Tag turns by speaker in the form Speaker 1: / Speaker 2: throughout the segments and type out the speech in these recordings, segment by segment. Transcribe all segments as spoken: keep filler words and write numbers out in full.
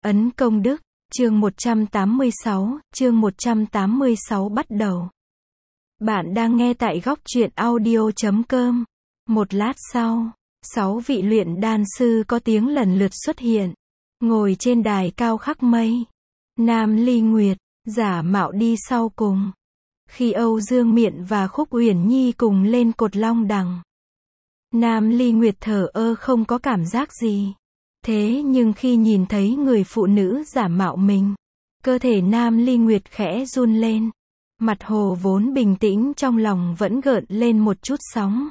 Speaker 1: Ấn công đức, chương một trăm tám mươi sáu, chương một trăm tám mươi sáu bắt đầu. Bạn đang nghe tại góc truyện audio chấm com. Một lát sau, sáu vị luyện đan sư có tiếng lần lượt xuất hiện, ngồi trên đài cao khắc mây. Nam Ly Nguyệt, giả mạo đi sau cùng. Khi Âu Dương Miện và Khúc Uyển Nhi cùng lên cột long đằng, Nam Ly Nguyệt thờ ơ không có cảm giác gì. Thế nhưng khi nhìn thấy người phụ nữ giả mạo mình, cơ thể Nam Ly Nguyệt khẽ run lên. Mặt hồ vốn bình tĩnh trong lòng vẫn gợn lên một chút sóng.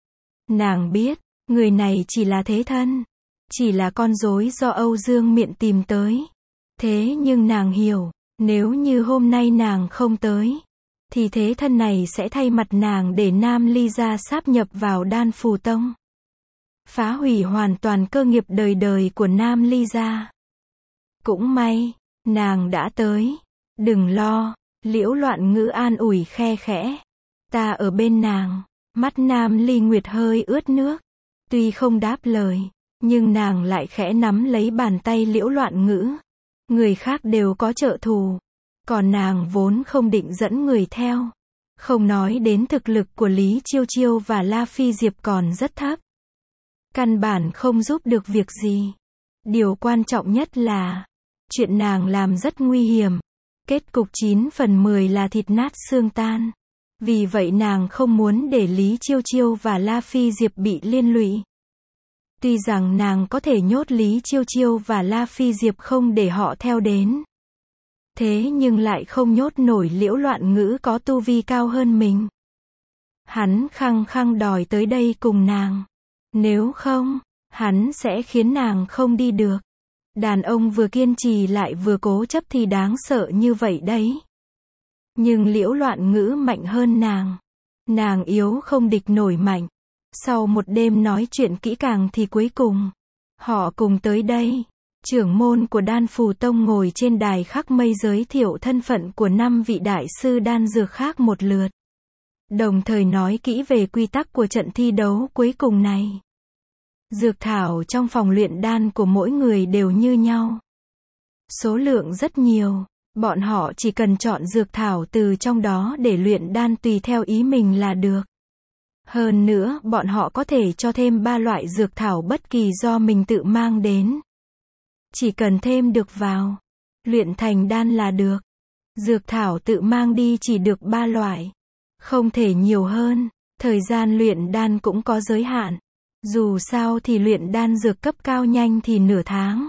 Speaker 1: Nàng biết, người này chỉ là thế thân, chỉ là con rối do Âu Dương Miện tìm tới. Thế nhưng nàng hiểu, nếu như hôm nay nàng không tới, thì thế thân này sẽ thay mặt nàng để Nam Ly gia sáp nhập vào Đan Phù Tông, phá hủy hoàn toàn cơ nghiệp đời đời của Nam Ly gia. Cũng may, nàng đã tới. Đừng lo, Liễu Loạn Ngữ an ủi khe khẽ. Ta ở bên nàng. Mắt Nam Ly Nguyệt hơi ướt nước. Tuy không đáp lời, nhưng nàng lại khẽ nắm lấy bàn tay Liễu Loạn Ngữ. Người khác đều có trợ thù, còn nàng vốn không định dẫn người theo. Không nói đến thực lực của Lý Chiêu Chiêu và La Phi Diệp còn rất thấp, căn bản không giúp được việc gì. Điều quan trọng nhất là, chuyện nàng làm rất nguy hiểm. Kết cục chín phần mười là thịt nát xương tan. Vì vậy nàng không muốn để Lý Chiêu Chiêu và La Phi Diệp bị liên lụy. Tuy rằng nàng có thể nhốt Lý Chiêu Chiêu và La Phi Diệp không để họ theo đến, thế nhưng lại không nhốt nổi Liễu Loạn Ngữ có tu vi cao hơn mình. Hắn khăng khăng đòi tới đây cùng nàng. Nếu không, hắn sẽ khiến nàng không đi được. Đàn ông vừa kiên trì lại vừa cố chấp thì đáng sợ như vậy đấy. Nhưng Liễu Loạn Ngữ mạnh hơn nàng. Nàng yếu không địch nổi mạnh. Sau một đêm nói chuyện kỹ càng thì cuối cùng, họ cùng tới đây. Trưởng môn của Đan Phù Tông ngồi trên đài khắc mây giới thiệu thân phận của năm vị đại sư đan dược khác một lượt. Đồng thời nói kỹ về quy tắc của trận thi đấu cuối cùng này. Dược thảo trong phòng luyện đan của mỗi người đều như nhau. Số lượng rất nhiều, bọn họ chỉ cần chọn dược thảo từ trong đó để luyện đan tùy theo ý mình là được. Hơn nữa, bọn họ có thể cho thêm ba loại dược thảo bất kỳ do mình tự mang đến. Chỉ cần thêm được vào, luyện thành đan là được. Dược thảo tự mang đi chỉ được ba loại, không thể nhiều hơn. Thời gian luyện đan cũng có giới hạn. Dù sao thì luyện đan dược cấp cao nhanh thì nửa tháng,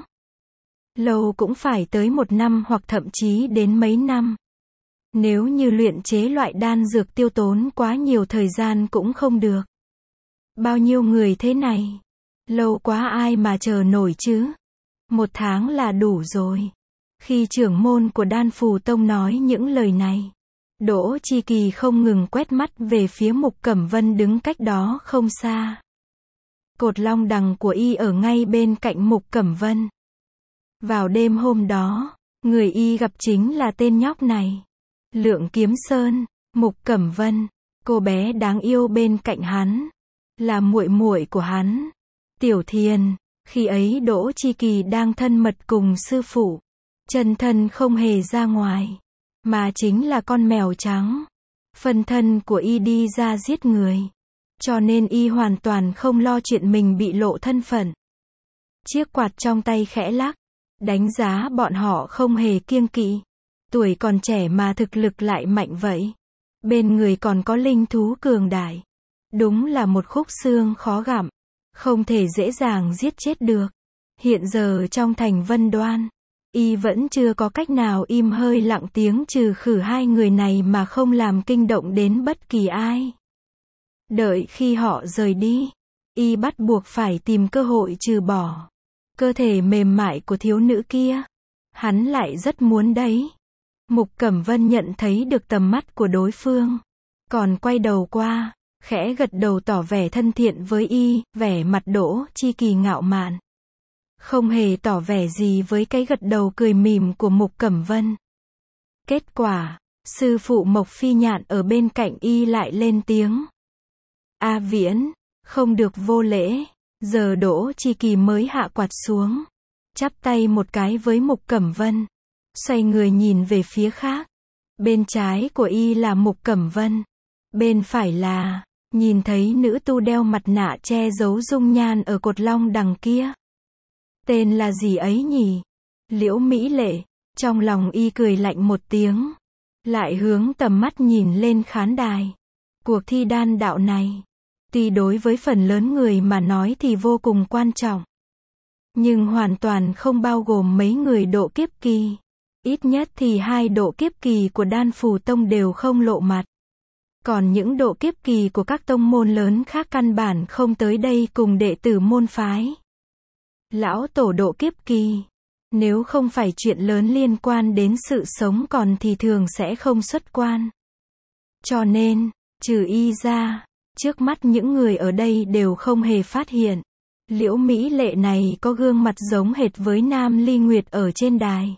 Speaker 1: lâu cũng phải tới một năm hoặc thậm chí đến mấy năm. Nếu như luyện chế loại đan dược tiêu tốn quá nhiều thời gian cũng không được. Bao nhiêu người thế này, lâu quá ai mà chờ nổi chứ. Một tháng là đủ rồi. Khi trưởng môn của Đan Phù Tông nói những lời này, Đỗ Chi Kỳ không ngừng quét mắt về phía Mục Cẩm Vân đứng cách đó không xa. Cột long đằng của y ở ngay bên cạnh Mục Cẩm Vân. Vào đêm hôm đó, người y gặp chính là tên nhóc này. Lượng Kiếm Sơn, Mục Cẩm Vân, cô bé đáng yêu bên cạnh hắn, là muội muội của hắn, Tiểu Thiền. Khi ấy Đỗ Chi Kỳ đang thân mật cùng sư phụ, chân thân không hề ra ngoài, mà chính là con mèo trắng. Phân thân của y đi ra giết người, cho nên y hoàn toàn không lo chuyện mình bị lộ thân phận. Chiếc quạt trong tay khẽ lắc, đánh giá bọn họ không hề kiêng kỵ. Tuổi còn trẻ mà thực lực lại mạnh vậy. Bên người còn có linh thú cường đại. Đúng là một khúc xương khó gặm, không thể dễ dàng giết chết được. Hiện giờ trong thành Vân Đoan, y vẫn chưa có cách nào im hơi lặng tiếng trừ khử hai người này mà không làm kinh động đến bất kỳ ai. Đợi khi họ rời đi, y bắt buộc phải tìm cơ hội trừ bỏ cơ thể mềm mại của thiếu nữ kia. Hắn lại rất muốn đấy. Mục Cẩm Vân nhận thấy được tầm mắt của đối phương, còn quay đầu qua, khẽ gật đầu tỏ vẻ thân thiện với y, vẻ mặt Đỗ Chi Kỳ ngạo mạn, không hề tỏ vẻ gì với cái gật đầu cười mỉm của Mục Cẩm Vân. Kết quả, sư phụ Mộc Phi Nhạn ở bên cạnh y lại lên tiếng. A Viễn, không được vô lễ. Giờ Đỗ Chi Kỳ mới hạ quạt xuống. chắp tay một cái với Mục Cẩm Vân, xoay người nhìn về phía khác. Bên trái của y là Mục Cẩm Vân, bên phải là, nhìn thấy nữ tu đeo mặt nạ che giấu dung nhan ở cột long đằng kia. Tên là gì ấy nhỉ? Liễu Mỹ Lệ. Trong lòng y cười lạnh một tiếng, lại hướng tầm mắt nhìn lên khán đài. Cuộc thi đan đạo này, tuy đối với phần lớn người mà nói thì vô cùng quan trọng, nhưng hoàn toàn không bao gồm mấy người độ kiếp kỳ. Ít nhất thì hai độ kiếp kỳ của Đan Phù Tông đều không lộ mặt. Còn những độ kiếp kỳ của các tông môn lớn khác căn bản không tới đây cùng đệ tử môn phái. Lão tổ độ kiếp kỳ, nếu không phải chuyện lớn liên quan đến sự sống còn thì thường sẽ không xuất quan. Cho nên, trừ y ra, trước mắt những người ở đây đều không hề phát hiện. Liễu Mỹ Lệ này có gương mặt giống hệt với Nam Ly Nguyệt ở trên đài.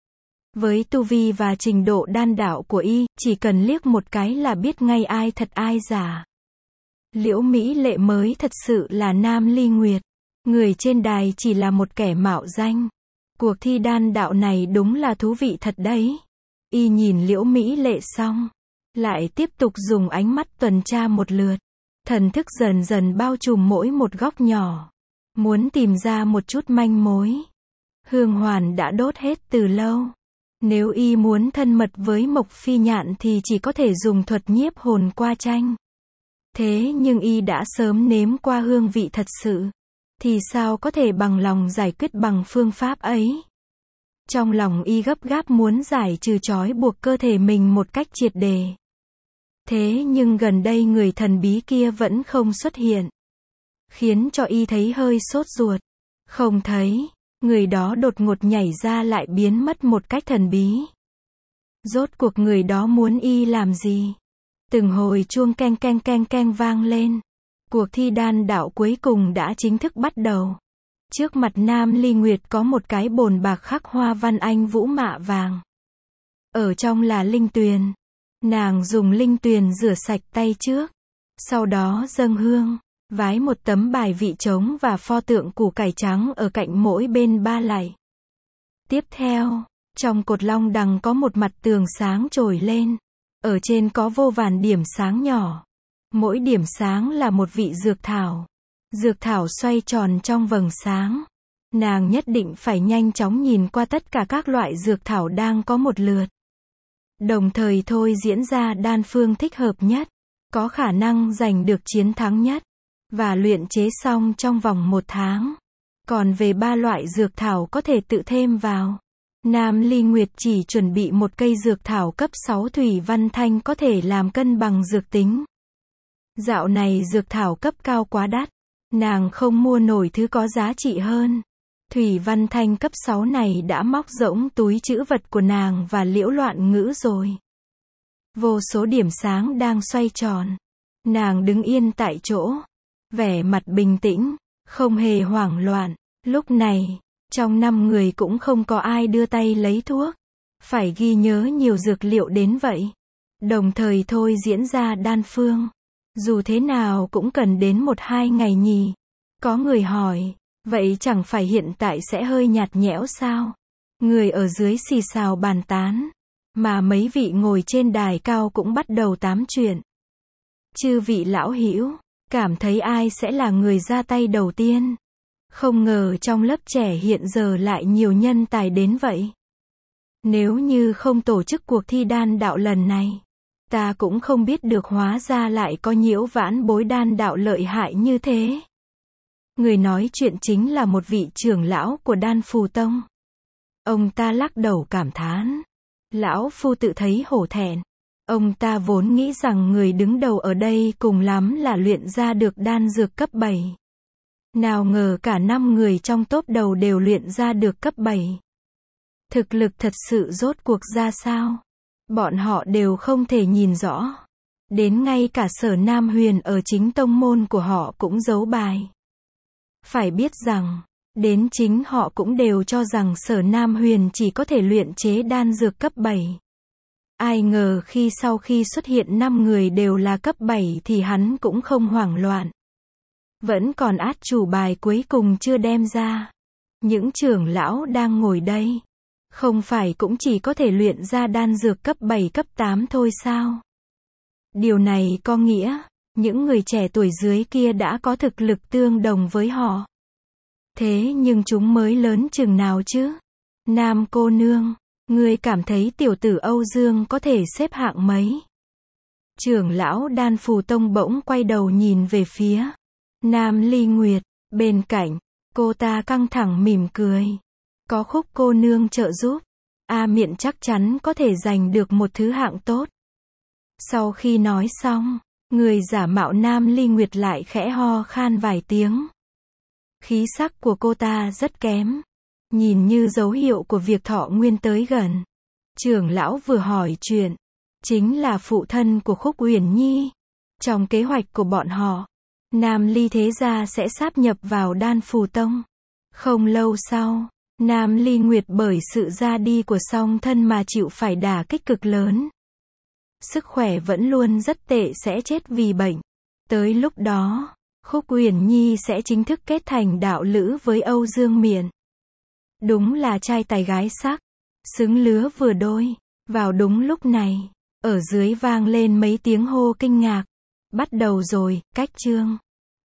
Speaker 1: Với tu vi và trình độ đan đạo của y, chỉ cần liếc một cái là biết ngay ai thật ai giả. Liễu Mỹ Lệ mới thật sự là Nam Ly Nguyệt. Người trên đài chỉ là một kẻ mạo danh. Cuộc thi đan đạo này đúng là thú vị thật đấy. Y nhìn Liễu Mỹ Lệ xong, lại tiếp tục dùng ánh mắt tuần tra một lượt. Thần thức dần dần bao trùm mỗi một góc nhỏ, muốn tìm ra một chút manh mối. Hương hoàn đã đốt hết từ lâu. Nếu y muốn thân mật với Mộc Phi Nhạn thì chỉ có thể dùng thuật nhiếp hồn qua tranh. Thế nhưng y đã sớm nếm qua hương vị thật sự, thì sao có thể bằng lòng giải quyết bằng phương pháp ấy. Trong lòng y gấp gáp muốn giải trừ trói buộc cơ thể mình một cách triệt để. Thế nhưng gần đây người thần bí kia vẫn không xuất hiện, khiến cho y thấy hơi sốt ruột. Không thấy, người đó đột ngột nhảy ra lại biến mất một cách thần bí. Rốt cuộc người đó muốn y làm gì? Từng hồi chuông keng keng keng keng vang lên. Cuộc thi đan đạo cuối cùng đã chính thức bắt đầu. Trước mặt Nam Ly Nguyệt có một cái bồn bạc khắc hoa văn anh vũ mạ vàng. Ở trong là linh tuyền. Nàng dùng linh tuyền rửa sạch tay trước, sau đó dâng hương, vái một tấm bài vị trống và pho tượng củ cải trắng ở cạnh mỗi bên ba lạy. Tiếp theo, trong cột long đằng có một mặt tường sáng trồi lên. Ở trên có vô vàn điểm sáng nhỏ. Mỗi điểm sáng là một vị dược thảo. Dược thảo xoay tròn trong vầng sáng. Nàng nhất định phải nhanh chóng nhìn qua tất cả các loại dược thảo đang có một lượt. Đồng thời thôi diễn ra đan phương thích hợp nhất, có khả năng giành được chiến thắng nhất, và luyện chế xong trong vòng một tháng. Còn về ba loại dược thảo có thể tự thêm vào. Nam Ly Nguyệt chỉ chuẩn bị một cây dược thảo cấp sáu Thủy Văn Thanh có thể làm cân bằng dược tính. Dạo này dược thảo cấp cao quá đắt, nàng không mua nổi thứ có giá trị hơn. Thủy Văn Thanh cấp sáu này đã móc rỗng túi trữ vật của nàng và Liễu Loạn Ngữ rồi. Vô số điểm sáng đang xoay tròn. Nàng đứng yên tại chỗ, vẻ mặt bình tĩnh, không hề hoảng loạn. Lúc này, trong năm người cũng không có ai đưa tay lấy thuốc. Phải ghi nhớ nhiều dược liệu đến vậy. Đồng thời thôi diễn ra đan phương. Dù thế nào cũng cần đến một hai ngày nhỉ. Có người hỏi, vậy chẳng phải hiện tại sẽ hơi nhạt nhẽo sao? Người ở dưới xì xào bàn tán, mà mấy vị ngồi trên đài cao cũng bắt đầu tám chuyện. Chư vị lão hữu, cảm thấy ai sẽ là người ra tay đầu tiên? Không ngờ trong lớp trẻ hiện giờ lại nhiều nhân tài đến vậy. Nếu như không tổ chức cuộc thi đan đạo lần này, ta cũng không biết được hóa ra lại có Nhiễu Vãn Bối đan đạo lợi hại như thế. Người nói chuyện chính là một vị trưởng lão của Đan Phù Tông. Ông ta lắc đầu cảm thán. Lão phu tự thấy hổ thẹn. Ông ta vốn nghĩ rằng người đứng đầu ở đây cùng lắm là luyện ra được đan dược cấp bảy. Nào ngờ cả năm người trong top đầu đều luyện ra được cấp bảy. Thực lực thật sự rốt cuộc ra sao? Bọn họ đều không thể nhìn rõ. Đến ngay cả Sở Nam Huyền ở chính tông môn của họ cũng giấu bài. Phải biết rằng, đến chính họ cũng đều cho rằng Sở Nam Huyền chỉ có thể luyện chế đan dược cấp bảy. Ai ngờ khi sau khi xuất hiện năm người đều là cấp bảy thì hắn cũng không hoảng loạn. Vẫn còn át chủ bài cuối cùng chưa đem ra. Những trưởng lão đang ngồi đây, không phải cũng chỉ có thể luyện ra đan dược cấp bảy cấp tám thôi sao? Điều này có nghĩa, những người trẻ tuổi dưới kia đã có thực lực tương đồng với họ. Thế nhưng chúng mới lớn chừng nào chứ? Nam cô nương, ngươi cảm thấy tiểu tử Âu Dương có thể xếp hạng mấy? Trưởng lão Đan Phù Tông bỗng quay đầu nhìn về phía Nam Ly Nguyệt, bên cạnh, cô ta căng thẳng mỉm cười. Có Khúc cô nương trợ giúp, A Miện chắc chắn có thể giành được một thứ hạng tốt. Sau khi nói xong, người giả mạo Nam Ly Nguyệt lại khẽ ho khan vài tiếng. Khí sắc của cô ta rất kém, nhìn như dấu hiệu của việc thọ nguyên tới gần. Trưởng lão vừa hỏi chuyện, chính là phụ thân của Khúc Uyển Nhi. Trong kế hoạch của bọn họ, Nam Ly thế gia sẽ sáp nhập vào Đan Phù Tông. Không lâu sau, Nam Ly Nguyệt bởi sự ra đi của song thân mà chịu phải đả kích cực lớn. Sức khỏe vẫn luôn rất tệ, sẽ chết vì bệnh. Tới lúc đó, Khúc Uyển Nhi sẽ chính thức kết thành đạo lữ với Âu Dương Miện. Đúng là trai tài gái sắc, xứng lứa vừa đôi. Vào đúng lúc này, ở dưới vang lên mấy tiếng hô kinh ngạc. Bắt đầu rồi, cách chương.